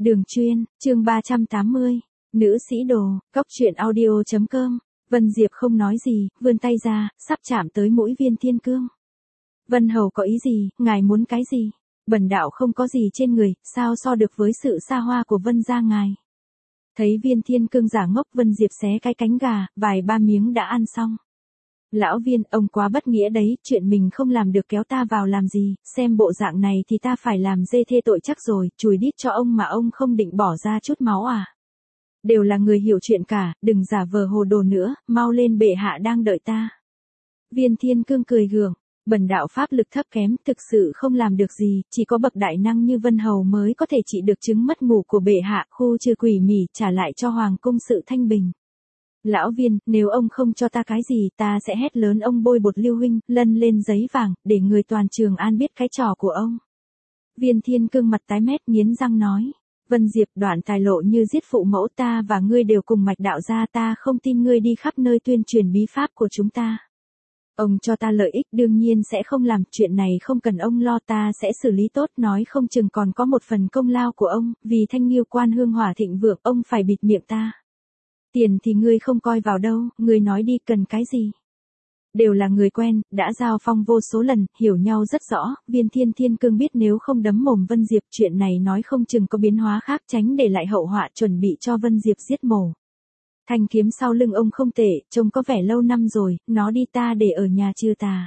Đường chuyên, chương 380, nữ sĩ đồ, cóc truyện audio.com. Vân Diệp không nói gì, vươn tay ra, sắp chạm tới mũi Viên Thiên Cương. Vân Hầu có ý gì, ngài muốn cái gì? Bần đạo không có gì trên người, sao so được với sự xa hoa của Vân gia ngài? Thấy Viên Thiên Cương giả ngốc, Vân Diệp xé cái cánh gà, vài ba miếng đã ăn xong. Lão Viên, ông quá bất nghĩa đấy, chuyện mình không làm được kéo ta vào làm gì, xem bộ dạng này thì ta phải làm dê thê tội chắc rồi, chùi đít cho ông mà ông không định bỏ ra chút máu à? Đều là người hiểu chuyện cả, đừng giả vờ hồ đồ nữa, mau lên, bệ hạ đang đợi ta. Viên Thiên Cương cười gượng, bần đạo pháp lực thấp kém, thực sự không làm được gì, chỉ có bậc đại năng như Vân Hầu mới có thể trị được chứng mất ngủ của bệ hạ, khu trừ quỷ mỉ, trả lại cho hoàng cung sự thanh bình. Lão Viên, nếu ông không cho ta cái gì, ta sẽ hét lớn ông bôi bột Lưu huynh, lân lên giấy vàng, để người toàn Trường An biết cái trò của ông. Viên Thiên Cương mặt tái mét, nghiến răng nói. Vân Diệp, đoạn tài lộ như giết phụ mẫu, ta và ngươi đều cùng mạch đạo gia, ta không tin ngươi đi khắp nơi tuyên truyền bí pháp của chúng ta. Ông cho ta lợi ích đương nhiên sẽ không làm, chuyện này không cần ông lo, ta sẽ xử lý tốt, nói không chừng còn có một phần công lao của ông, vì Thanh Nghiêu quan hương hỏa thịnh vượng, ông phải bịt miệng ta. Tiền thì ngươi không coi vào đâu, ngươi nói đi, cần cái gì? Đều là người quen, đã giao phong vô số lần, hiểu nhau rất rõ, Viên Thiên Cương biết nếu không đấm mồm Vân Diệp, chuyện này nói không chừng có biến hóa khác, tránh để lại hậu họa, chuẩn bị cho Vân Diệp giết mổ. Thanh kiếm sau lưng ông không tệ, trông có vẻ lâu năm rồi, nó đi, ta để ở nhà chưa tà.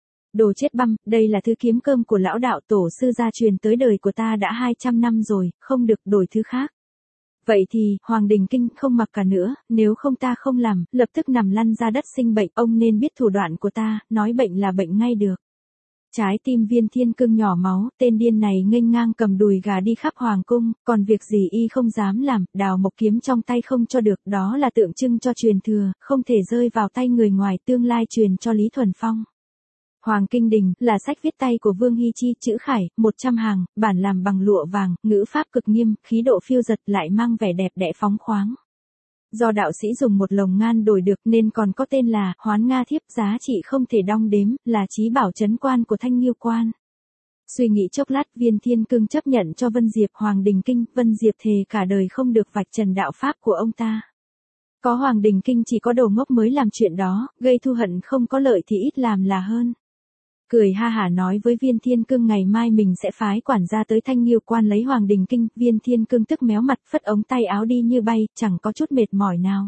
Đồ chết băm, đây là thứ kiếm cơm của lão đạo tổ sư gia truyền tới đời của ta đã 200 năm rồi, không được đổi thứ khác. Vậy thì, Hoàng Đình Kinh không mặc cả nữa, nếu không ta không làm, lập tức nằm lăn ra đất sinh bệnh, ông nên biết thủ đoạn của ta, nói bệnh là bệnh ngay được. Trái tim Viên Thiên Cương nhỏ máu, tên điên này nghênh ngang cầm đùi gà đi khắp hoàng cung, còn việc gì y không dám làm, đào mộc kiếm trong tay không cho được, đó là tượng trưng cho truyền thừa, không thể rơi vào tay người ngoài, tương lai truyền cho Lý Thuần Phong. Hoàng Kinh Đình là sách viết tay của Vương Hy Chi, chữ khải, 100 hàng, bản làm bằng lụa vàng, ngữ pháp cực nghiêm, khí độ phiêu dật lại mang vẻ đẹp đẽ phóng khoáng. Do đạo sĩ dùng một lồng ngan đổi được nên còn có tên là Hoán Nga Thiếp, giá trị không thể đong đếm, là chí bảo trấn quan của Thanh Nghiêu quan. Suy nghĩ chốc lát, Viên Thiên Cương chấp nhận cho Vân Diệp Hoàng Đình Kinh, Vân Diệp thề cả đời không được vạch trần đạo pháp của ông ta. Có Hoàng Đình Kinh chỉ có đồ ngốc mới làm chuyện đó, gây thù hận không có lợi thì ít làm là hơn. Cười ha hả nói với Viên Thiên Cương ngày mai mình sẽ phái quản gia tới Thanh Nghiêu quan lấy Hoàng Đình Kinh, Viên Thiên Cương tức méo mặt, phất ống tay áo đi như bay, chẳng có chút mệt mỏi nào.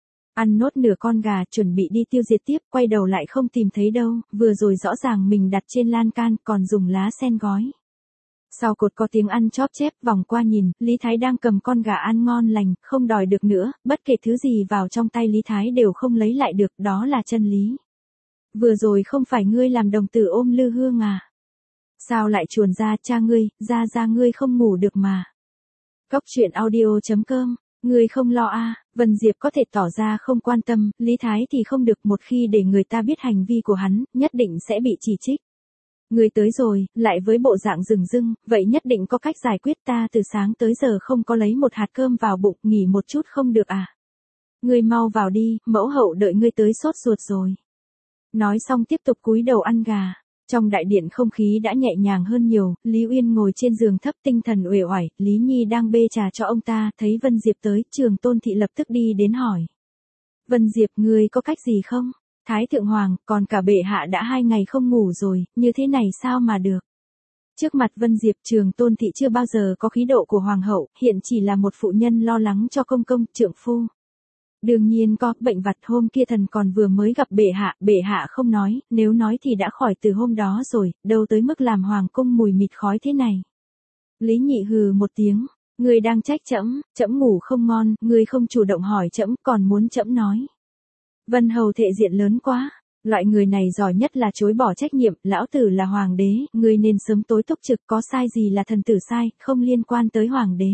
Ăn nốt nửa con gà, chuẩn bị đi tiêu diệt tiếp, quay đầu lại không tìm thấy đâu, vừa rồi rõ ràng mình đặt trên lan can, còn dùng lá sen gói. Sau cột có tiếng ăn chóp chép, vòng qua nhìn, Lý Thái đang cầm con gà ăn ngon lành, không đòi được nữa, bất kể thứ gì vào trong tay Lý Thái đều không lấy lại được, đó là chân lý. Vừa rồi không phải ngươi làm đồng tử ôm Lư Hương à? Sao lại chuồn ra, cha ngươi, ra ngươi không ngủ được mà. Cóc truyện audio.com, ngươi không lo à? Vân Diệp có thể tỏ ra không quan tâm, Lý Thái thì không được, một khi để người ta biết hành vi của hắn, nhất định sẽ bị chỉ trích. Ngươi tới rồi, lại với bộ dạng rừng rưng, vậy nhất định có cách giải quyết, ta từ sáng tới giờ không có lấy một hạt cơm vào bụng, nghỉ một chút không được à? Ngươi mau vào đi, mẫu hậu đợi ngươi tới sốt ruột rồi. Nói xong tiếp tục cúi đầu ăn gà. Trong đại điện không khí đã nhẹ nhàng hơn nhiều, Lý Uyên ngồi trên giường thấp tinh thần uể oải, Lý Nhi đang bê trà cho ông ta, thấy Vân Diệp tới, Trường Tôn Thị lập tức đi đến hỏi. Vân Diệp, ngươi có cách gì không? Thái Thượng Hoàng, còn cả bệ hạ đã 2 ngày không ngủ rồi, như thế này sao mà được? Trước mặt Vân Diệp, Trường Tôn Thị chưa bao giờ có khí độ của Hoàng hậu, hiện chỉ là một phụ nhân lo lắng cho công công, trượng phu. Đương nhiên có, bệnh vặt hôm kia thần còn vừa mới gặp bệ hạ không nói, nếu nói thì đã khỏi từ hôm đó rồi, đâu tới mức làm hoàng cung mùi mịt khói thế này. Lý Nhị hừ một tiếng, ngươi đang trách trẫm ngủ không ngon, ngươi không chủ động hỏi trẫm, còn muốn trẫm nói. Vân Hầu thệ diện lớn quá, loại người này giỏi nhất là chối bỏ trách nhiệm, lão tử là hoàng đế, ngươi nên sớm tối túc trực, có sai gì là thần tử sai, không liên quan tới hoàng đế.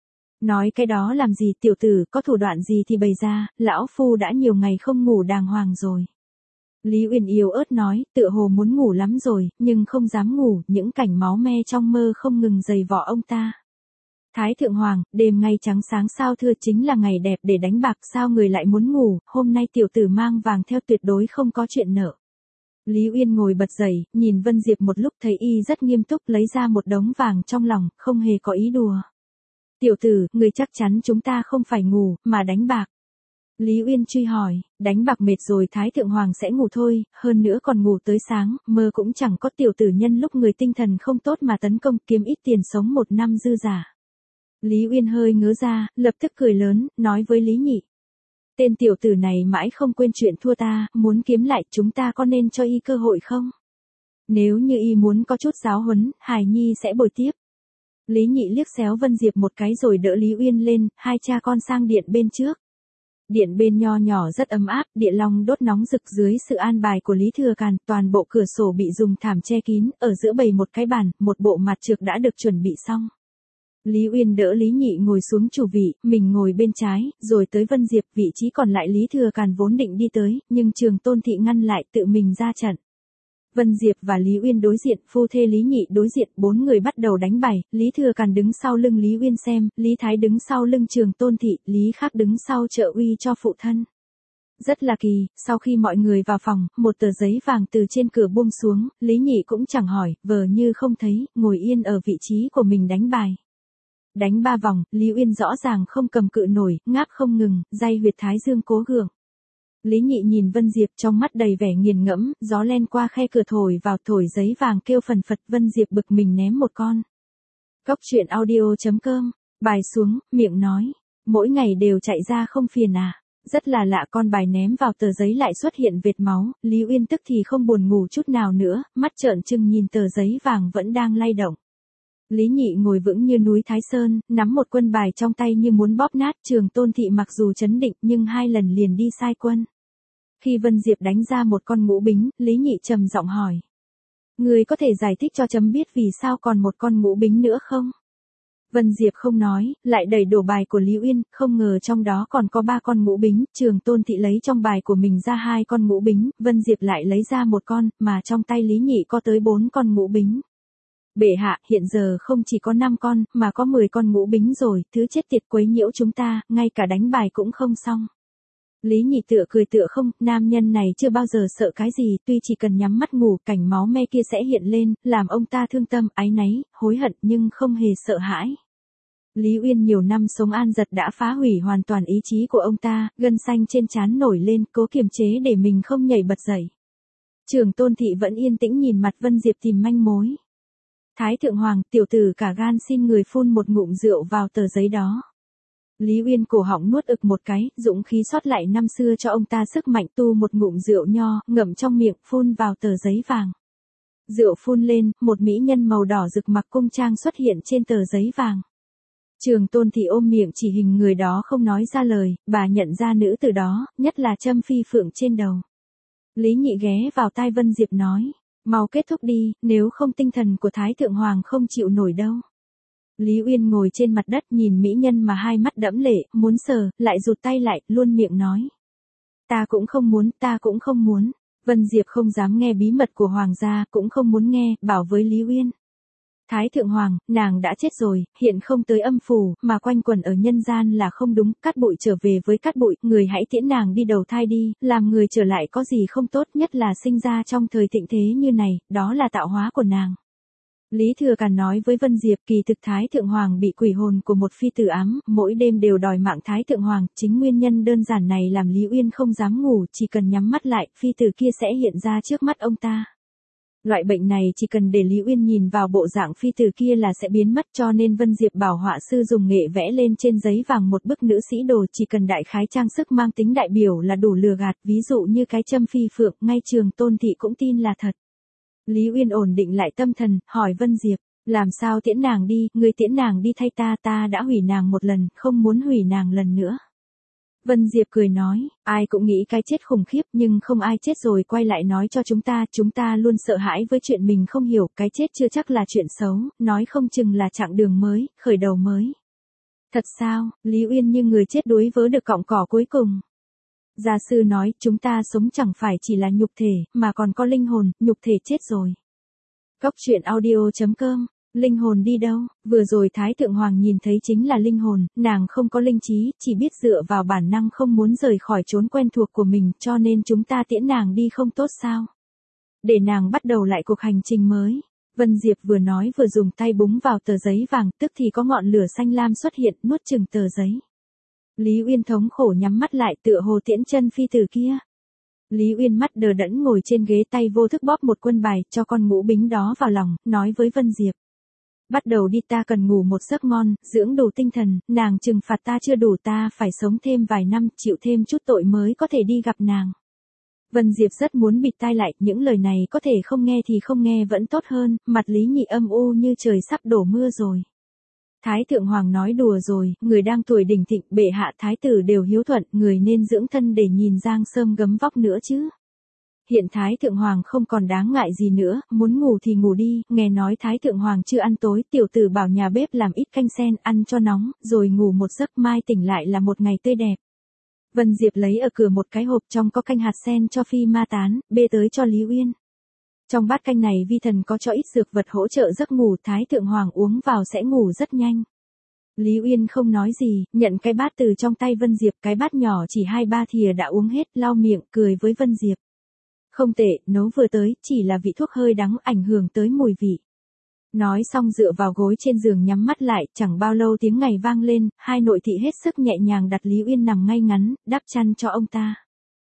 Nói cái đó làm gì, tiểu tử, có thủ đoạn gì thì bày ra, lão phu đã nhiều ngày không ngủ đàng hoàng rồi. Lý Uyên yếu ớt nói, tựa hồ muốn ngủ lắm rồi, nhưng không dám ngủ, những cảnh máu me trong mơ không ngừng giày vò ông ta. Thái Thượng Hoàng, đêm ngay trắng sáng sao thưa, chính là ngày đẹp để đánh bạc, sao người lại muốn ngủ, hôm nay tiểu tử mang vàng theo tuyệt đối không có chuyện nợ. Lý Uyên ngồi bật dậy, nhìn Vân Diệp một lúc thấy y rất nghiêm túc, lấy ra một đống vàng trong lòng, không hề có ý đùa. Tiểu tử, người chắc chắn chúng ta không phải ngủ, mà đánh bạc. Lý Uyên truy hỏi, đánh bạc mệt rồi Thái Thượng Hoàng sẽ ngủ thôi, hơn nữa còn ngủ tới sáng, mơ cũng chẳng có tiểu tử nhân lúc người tinh thần không tốt mà tấn công kiếm ít tiền sống một năm dư giả. Lý Uyên hơi ngớ ra, lập tức cười lớn, nói với Lý Nhị. Tên tiểu tử này mãi không quên chuyện thua ta, muốn kiếm lại chúng ta có nên cho y cơ hội không? Nếu như y muốn có chút giáo huấn, Hải Nhi sẽ bồi tiếp. Lý Nhị liếc xéo Vân Diệp một cái rồi đỡ Lý Uyên lên, hai cha con sang điện bên trước. Điện bên nho nhỏ rất ấm áp, địa long đốt nóng rực dưới sự an bài của Lý Thừa Càn, toàn bộ cửa sổ bị dùng thảm che kín, ở giữa bày một cái bàn, một bộ mặt trược đã được chuẩn bị xong. Lý Uyên đỡ Lý Nhị ngồi xuống chủ vị, mình ngồi bên trái, rồi tới Vân Diệp, vị trí còn lại Lý Thừa Càn vốn định đi tới, nhưng Trường Tôn Thị ngăn lại tự mình ra trận. Vân Diệp và Lý Uyên đối diện, phu thê Lý Nhị đối diện, bốn người bắt đầu đánh bài, Lý Thừa Càn đứng sau lưng Lý Uyên xem, Lý Thái đứng sau lưng Trường Tôn Thị, Lý Khắc đứng sau trợ uy cho phụ thân. Rất là kỳ, sau khi mọi người vào phòng, một tờ giấy vàng từ trên cửa buông xuống, Lý Nhị cũng chẳng hỏi, vờ như không thấy, ngồi yên ở vị trí của mình đánh bài. Đánh 3 vòng, Lý Uyên rõ ràng không cầm cự nổi, ngáp không ngừng, day huyệt thái dương cố gượng. Lý Nhị nhìn Vân Diệp trong mắt đầy vẻ nghiền ngẫm, gió len qua khe cửa thổi vào thổi giấy vàng kêu phần phật. Vân Diệp bực mình ném một con. Cóc truyện audio.com, bài xuống, miệng nói, mỗi ngày đều chạy ra không phiền à. Rất là lạ, con bài ném vào tờ giấy lại xuất hiện vệt máu, Lý Uyên tức thì không buồn ngủ chút nào nữa, mắt trợn trừng nhìn tờ giấy vàng vẫn đang lay động. Lý Nhị ngồi vững như núi Thái Sơn, nắm một quân bài trong tay như muốn bóp nát. Trường Tôn Thị mặc dù chấn định nhưng 2 lần liền đi sai quân. Khi Vân Diệp đánh ra một con ngũ bính, Lý Nhị trầm giọng hỏi. Người có thể giải thích cho chấm biết vì sao còn một con ngũ bính nữa không? Vân Diệp không nói, lại đẩy đổ bài của Lý Uyên, không ngờ trong đó còn có 3 con ngũ bính. Trường Tôn Thị lấy trong bài của mình ra 2 con ngũ bính, Vân Diệp lại lấy ra một con, mà trong tay Lý Nhị có tới 4 con ngũ bính. Bệ hạ, hiện giờ không chỉ có 5 con, mà có 10 con ngũ bính rồi, thứ chết tiệt quấy nhiễu chúng ta, ngay cả đánh bài cũng không xong. Lý Nhị tựa cười tựa không, nam nhân này chưa bao giờ sợ cái gì, tuy chỉ cần nhắm mắt ngủ, cảnh máu me kia sẽ hiện lên, làm ông ta thương tâm, áy náy, hối hận nhưng không hề sợ hãi. Lý Uyên nhiều năm sống an giật đã phá hủy hoàn toàn ý chí của ông ta, gân xanh trên trán nổi lên, cố kiềm chế để mình không nhảy bật dậy. Trường Tôn Thị vẫn yên tĩnh nhìn mặt Vân Diệp tìm manh mối. Thái Thượng Hoàng, tiểu tử cả gan xin người phun một ngụm rượu vào tờ giấy đó. Lý Uyên cổ họng nuốt ực một cái, dũng khí sót lại năm xưa cho ông ta sức mạnh, tu một ngụm rượu nho, ngậm trong miệng, phun vào tờ giấy vàng. Rượu phun lên, một mỹ nhân màu đỏ rực mặc cung trang xuất hiện trên tờ giấy vàng. Trường Tôn Thị ôm miệng chỉ hình người đó không nói ra lời, bà nhận ra nữ từ đó, nhất là châm phi phượng trên đầu. Lý Nhị ghé vào tai Vân Diệp nói, mau kết thúc đi, nếu không tinh thần của Thái Thượng Hoàng không chịu nổi đâu. Lý Uyên ngồi trên mặt đất nhìn mỹ nhân mà hai mắt đẫm lệ, muốn sờ, lại rụt tay lại, luôn miệng nói. Ta cũng không muốn, ta cũng không muốn. Vân Diệp không dám nghe bí mật của Hoàng gia, cũng không muốn nghe, bảo với Lý Uyên. Thái Thượng Hoàng, nàng đã chết rồi, hiện không tới âm phủ, mà quanh quẩn ở nhân gian là không đúng, Cát Bụi trở về với Cát Bụi, người hãy tiễn nàng đi đầu thai đi, làm người trở lại có gì không tốt, nhất là sinh ra trong thời thịnh thế như này, đó là tạo hóa của nàng. Lý Thừa Càn nói với Vân Diệp, kỳ thực Thái Thượng Hoàng bị quỷ hồn của một phi tử ám, mỗi đêm đều đòi mạng Thái Thượng Hoàng, chính nguyên nhân đơn giản này làm Lý Uyên không dám ngủ, chỉ cần nhắm mắt lại, phi tử kia sẽ hiện ra trước mắt ông ta. Loại bệnh này chỉ cần để Lý Uyên nhìn vào bộ dạng phi tử kia là sẽ biến mất, cho nên Vân Diệp bảo họa sư dùng nghệ vẽ lên trên giấy vàng một bức nữ sĩ đồ, chỉ cần đại khái trang sức mang tính đại biểu là đủ lừa gạt, ví dụ như cái châm phi phượng, ngay Trường Tôn Thị cũng tin là thật. Lý Uyên ổn định lại tâm thần, hỏi Vân Diệp, làm sao tiễn nàng đi, người tiễn nàng đi thay ta, ta đã hủy nàng một lần, không muốn hủy nàng lần nữa. Vân Diệp cười nói, ai cũng nghĩ cái chết khủng khiếp nhưng không ai chết rồi quay lại nói cho chúng ta luôn sợ hãi với chuyện mình không hiểu, cái chết chưa chắc là chuyện xấu, nói không chừng là chặng đường mới, khởi đầu mới. Thật sao, Lý Uyên như người chết đuối vớ được cọng cỏ cuối cùng. Gia sư nói, chúng ta sống chẳng phải chỉ là nhục thể, mà còn có linh hồn, nhục thể chết rồi. Cóc truyện audio.com, linh hồn đi đâu? Vừa rồi Thái Thượng Hoàng nhìn thấy chính là linh hồn, nàng không có linh trí, chỉ biết dựa vào bản năng không muốn rời khỏi chốn quen thuộc của mình, cho nên chúng ta tiễn nàng đi không tốt sao? Để nàng bắt đầu lại cuộc hành trình mới. Vân Diệp vừa nói vừa dùng tay búng vào tờ giấy vàng, tức thì có ngọn lửa xanh lam xuất hiện, nuốt chửng tờ giấy. Lý Uyên thống khổ nhắm mắt lại, tựa hồ tiễn chân phi tử kia. Lý Uyên mắt đờ đẫn ngồi trên ghế, tay vô thức bóp một quân bài, cho con ngũ bính đó vào lòng, nói với Vân Diệp. Bắt đầu đi, ta cần ngủ một giấc ngon, dưỡng đủ tinh thần, nàng trừng phạt ta chưa đủ, ta phải sống thêm vài năm, chịu thêm chút tội mới có thể đi gặp nàng. Vân Diệp rất muốn bịt tai lại, những lời này có thể không nghe thì không nghe vẫn tốt hơn, mặt Lý Nhị âm u như trời sắp đổ mưa rồi. Thái thượng hoàng nói đùa rồi, người đang tuổi đỉnh thịnh, bệ hạ thái tử đều hiếu thuận, người nên dưỡng thân để nhìn Giang Sơm gấm vóc nữa chứ. Hiện thái thượng hoàng không còn đáng ngại gì nữa, muốn ngủ thì ngủ đi, nghe nói thái thượng hoàng chưa ăn tối, tiểu tử bảo nhà bếp làm ít canh sen, ăn cho nóng, rồi ngủ một giấc, mai tỉnh lại là một ngày tươi đẹp. Vân Diệp lấy ở cửa một cái hộp trong có canh hạt sen cho phi ma tán, bê tới cho Lý Uyên. Trong bát canh này vi thần có cho ít dược vật hỗ trợ giấc ngủ, thái thượng hoàng uống vào sẽ ngủ rất nhanh. Lý Uyên không nói gì, nhận cái bát từ trong tay Vân Diệp, cái bát nhỏ chỉ 2-3 thìa đã uống hết, lau miệng, cười với Vân Diệp. Không tệ, nấu vừa tới, chỉ là vị thuốc hơi đắng ảnh hưởng tới mùi vị. Nói xong dựa vào gối trên giường nhắm mắt lại, chẳng bao lâu tiếng ngày vang lên, hai nội thị hết sức nhẹ nhàng đặt Lý Uyên nằm ngay ngắn, đắp chăn cho ông ta.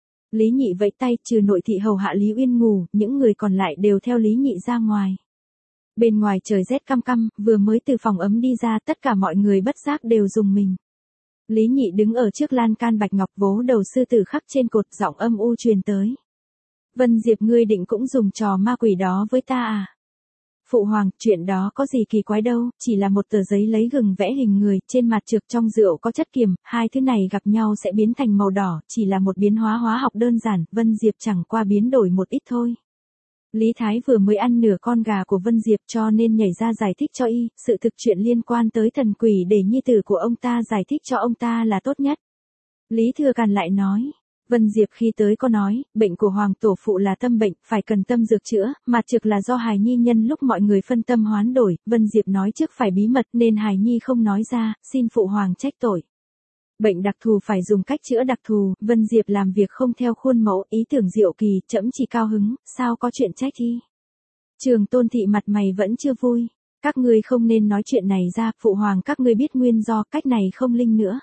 Lý Nhị vẫy tay, trừ nội thị hầu hạ Lý Uyên ngủ, những người còn lại đều theo Lý Nhị ra ngoài. Bên ngoài trời rét căm căm, vừa mới từ phòng ấm đi ra, tất cả mọi người bất giác đều rùng mình. Lý Nhị đứng ở trước lan can bạch ngọc, vố đầu sư tử khắc trên cột, giọng âm u truyền tới. Vân Diệp, ngươi định cũng dùng trò ma quỷ đó với ta à? Phụ hoàng, chuyện đó có gì kỳ quái đâu, chỉ là một tờ giấy lấy gừng vẽ hình người, trên mặt trược trong rượu có chất kiềm, hai thứ này gặp nhau sẽ biến thành màu đỏ, chỉ là một biến hóa hóa học đơn giản, Vân Diệp chẳng qua biến đổi một ít thôi. Lý Thái vừa mới ăn nửa con gà của Vân Diệp cho nên nhảy ra giải thích cho y, sự thực chuyện liên quan tới thần quỷ để nhi tử của ông ta giải thích cho ông ta là tốt nhất. Lý Thừa Càn lại nói. Vân Diệp khi tới có nói, bệnh của hoàng tổ phụ là tâm bệnh, phải cần tâm dược chữa, mà trực là do hài nhi nhân lúc mọi người phân tâm hoán đổi, Vân Diệp nói trước phải bí mật nên hài nhi không nói ra, xin phụ hoàng trách tội. Bệnh đặc thù phải dùng cách chữa đặc thù, Vân Diệp làm việc không theo khuôn mẫu, ý tưởng diệu kỳ, trẫm chỉ cao hứng, sao có chuyện trách thi. Trường Tôn thị mặt mày vẫn chưa vui, các ngươi không nên nói chuyện này ra, phụ hoàng các ngươi biết nguyên do, cách này không linh nữa.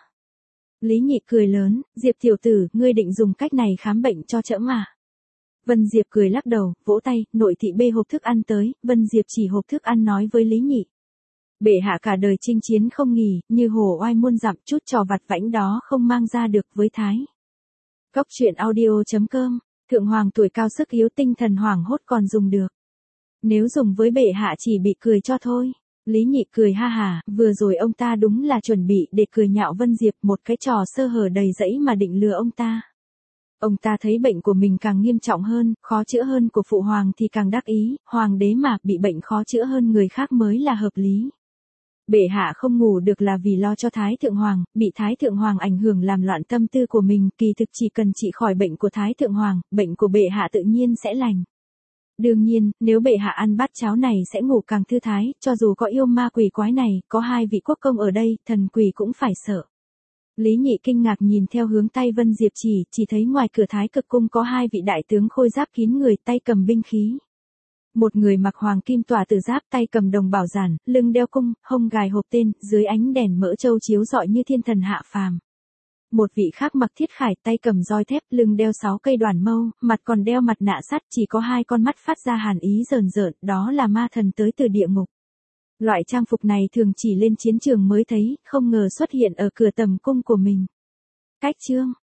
Lý Nhị cười lớn, Diệp tiểu tử, ngươi định dùng cách này khám bệnh cho trẫm à? Vân Diệp cười lắc đầu, vỗ tay, nội thị bê hộp thức ăn tới, Vân Diệp chỉ hộp thức ăn nói với Lý Nhị. Bệ hạ cả đời chinh chiến không nghỉ, như hổ oai muôn dặm, chút trò vặt vãnh đó không mang ra được với Thái. Cốc truyện audio.com, thượng hoàng tuổi cao sức yếu, tinh thần hoảng hốt còn dùng được. Nếu dùng với bệ hạ chỉ bị cười cho thôi. Lý Nhị cười ha hà, vừa rồi ông ta đúng là chuẩn bị để cười nhạo Vân Diệp, một cái trò sơ hở đầy rẫy mà định lừa ông ta. Ông ta thấy bệnh của mình càng nghiêm trọng hơn, khó chữa hơn của phụ hoàng thì càng đắc ý, hoàng đế mà bị bệnh khó chữa hơn người khác mới là hợp lý. Bệ hạ không ngủ được là vì lo cho Thái Thượng Hoàng, bị Thái Thượng Hoàng ảnh hưởng làm loạn tâm tư của mình, kỳ thực chỉ cần trị khỏi bệnh của Thái Thượng Hoàng, bệnh của bệ hạ tự nhiên sẽ lành. Đương nhiên, nếu bệ hạ ăn bát cháo này sẽ ngủ càng thư thái, cho dù có yêu ma quỷ quái này, có hai vị quốc công ở đây, thần quỷ cũng phải sợ. Lý Nhị kinh ngạc nhìn theo hướng tay Vân Diệp chỉ thấy ngoài cửa Thái Cực cung có hai vị đại tướng khôi giáp kín người, tay cầm binh khí. Một người mặc hoàng kim tỏa tử giáp, tay cầm đồng bảo giản, lưng đeo cung, hông gài hộp tên, dưới ánh đèn mỡ châu chiếu rọi như thiên thần hạ phàm. Một vị khác mặc thiết khải, tay cầm roi thép, lưng đeo 6 cây đoản mâu, mặt còn đeo mặt nạ sắt, chỉ có hai con mắt phát ra hàn ý rờn rợn, đó là ma thần tới từ địa ngục. Loại trang phục này thường chỉ lên chiến trường mới thấy, không ngờ xuất hiện ở cửa tầm cung của mình. Cách chương